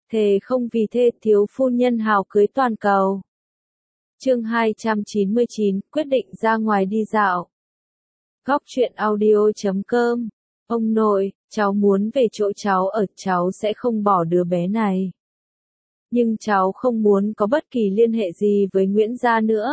Thề không vì thê thiếu phu nhân hào cưới toàn cầu. Chương 299, quyết định ra ngoài đi dạo. Góc truyện audio.com. Ông nội, cháu muốn về chỗ cháu ở, cháu sẽ không bỏ đứa bé này. Nhưng cháu không muốn có bất kỳ liên hệ gì với Nguyễn gia nữa.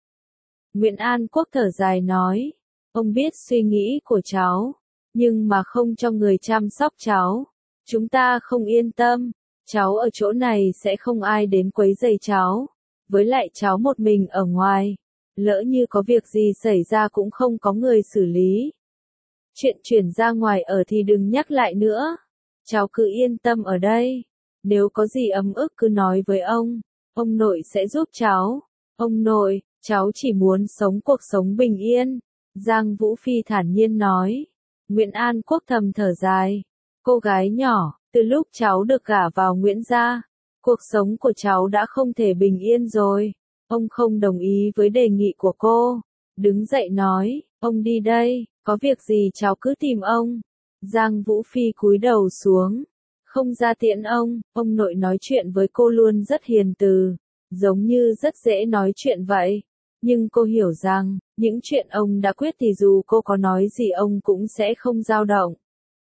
Nguyễn An Quốc thở dài nói, ông biết suy nghĩ của cháu, nhưng mà không cho người chăm sóc cháu. Chúng ta không yên tâm, cháu ở chỗ này sẽ không ai đến quấy rầy cháu. Với lại cháu một mình ở ngoài, lỡ như có việc gì xảy ra cũng không có người xử lý. Chuyện chuyển ra ngoài ở thì đừng nhắc lại nữa. Cháu cứ yên tâm ở đây. Nếu có gì ấm ức cứ nói với ông nội sẽ giúp cháu. Ông nội, cháu chỉ muốn sống cuộc sống bình yên. Giang Vũ Phi thản nhiên nói. Nguyễn An Quốc thầm thở dài. Cô gái nhỏ, từ lúc cháu được gả vào Nguyễn gia, cuộc sống của cháu đã không thể bình yên rồi. Ông không đồng ý với đề nghị của cô. Đứng dậy nói, ông đi đây, có việc gì cháu cứ tìm ông. Giang Vũ Phi cúi đầu xuống, không ra tiễn ông nội nói chuyện với cô luôn rất hiền từ, giống như rất dễ nói chuyện vậy. Nhưng cô hiểu rằng, những chuyện ông đã quyết thì dù cô có nói gì ông cũng sẽ không dao động.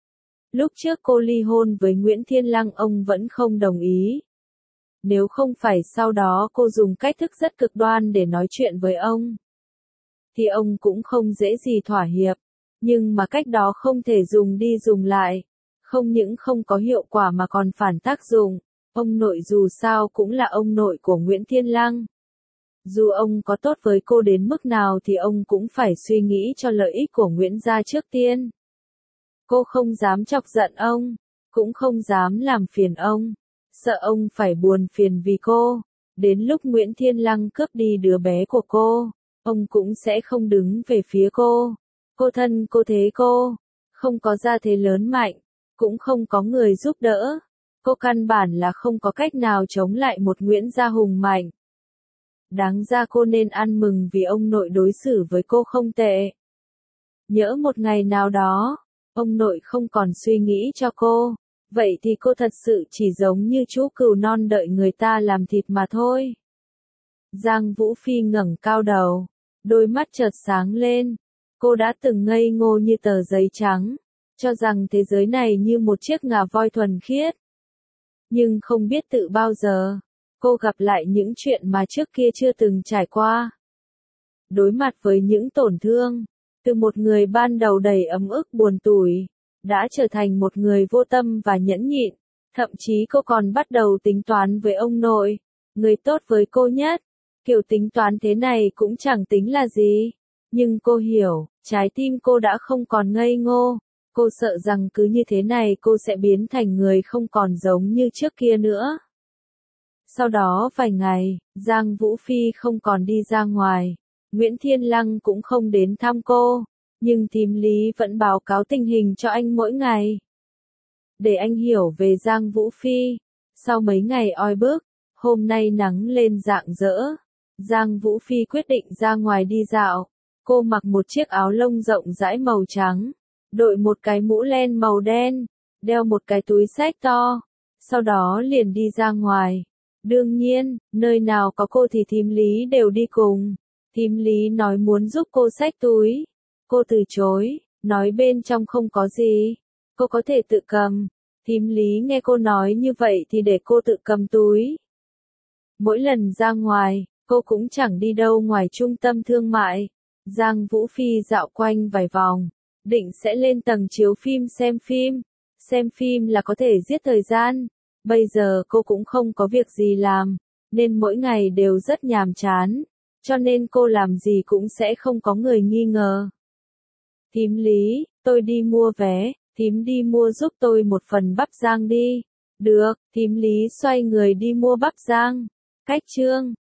Lúc trước cô ly hôn với Nguyễn Thiên Lăng ông vẫn không đồng ý. Nếu không phải sau đó cô dùng cách thức rất cực đoan để nói chuyện với ông, thì ông cũng không dễ gì thỏa hiệp. Nhưng mà cách đó không thể dùng đi dùng lại. Không những không có hiệu quả mà còn phản tác dụng. Ông nội dù sao cũng là ông nội của Nguyễn Thiên Lăng. Dù ông có tốt với cô đến mức nào thì ông cũng phải suy nghĩ cho lợi ích của Nguyễn gia trước tiên. Cô không dám chọc giận ông, cũng không dám làm phiền ông. Sợ ông phải buồn phiền vì cô. Đến lúc Nguyễn Thiên Lăng cướp đi đứa bé của cô, ông cũng sẽ không đứng về phía cô. Cô thân cô thế cô, không có gia thế lớn mạnh, cũng không có người giúp đỡ. Cô căn bản là không có cách nào chống lại một Nguyễn gia hùng mạnh. Đáng ra cô nên ăn mừng vì ông nội đối xử với cô không tệ. Nhỡ một ngày nào đó, ông nội không còn suy nghĩ cho cô, vậy thì cô thật sự chỉ giống như chú cừu non đợi người ta làm thịt mà thôi. Giang Vũ Phi ngẩng cao đầu, đôi mắt chợt sáng lên. Cô đã từng ngây ngô như tờ giấy trắng, cho rằng thế giới này như một chiếc ngà voi thuần khiết. Nhưng không biết tự bao giờ, cô gặp lại những chuyện mà trước kia chưa từng trải qua. Đối mặt với những tổn thương, từ một người ban đầu đầy ấm ức buồn tủi, đã trở thành một người vô tâm và nhẫn nhịn. Thậm chí cô còn bắt đầu tính toán với ông nội, người tốt với cô nhất. Kiểu tính toán thế này cũng chẳng tính là gì. Nhưng cô hiểu, trái tim cô đã không còn ngây ngô. Cô sợ rằng cứ như thế này cô sẽ biến thành người không còn giống như trước kia nữa. Sau đó vài ngày, Giang Vũ Phi không còn đi ra ngoài. Nguyễn Thiên Lăng cũng không đến thăm cô. Nhưng thím Lý vẫn báo cáo tình hình cho anh mỗi ngày. Để anh hiểu về Giang Vũ Phi. Sau mấy ngày oi bức, hôm nay nắng lên rạng rỡ. Giang Vũ Phi quyết định ra ngoài đi dạo. Cô mặc một chiếc áo lông rộng rãi màu trắng, đội một cái mũ len màu đen, đeo một cái túi xách to, sau đó liền đi ra ngoài. Đương nhiên, nơi nào có cô thì thím Lý đều đi cùng. Thím Lý nói muốn giúp cô xách túi. Cô từ chối, nói bên trong không có gì, cô có thể tự cầm. Thím Lý nghe cô nói như vậy thì để cô tự cầm túi. Mỗi lần ra ngoài, cô cũng chẳng đi đâu ngoài trung tâm thương mại. Giang Vũ Phi dạo quanh vài vòng, định sẽ lên tầng chiếu phim xem phim. Xem phim là có thể giết thời gian. Bây giờ cô cũng không có việc gì làm, nên mỗi ngày đều rất nhàm chán. Cho nên cô làm gì cũng sẽ không có người nghi ngờ. Thím Lý, tôi đi mua vé, thím đi mua giúp tôi một phần bắp rang đi. Được, thím Lý xoay người đi mua bắp rang. Cách chương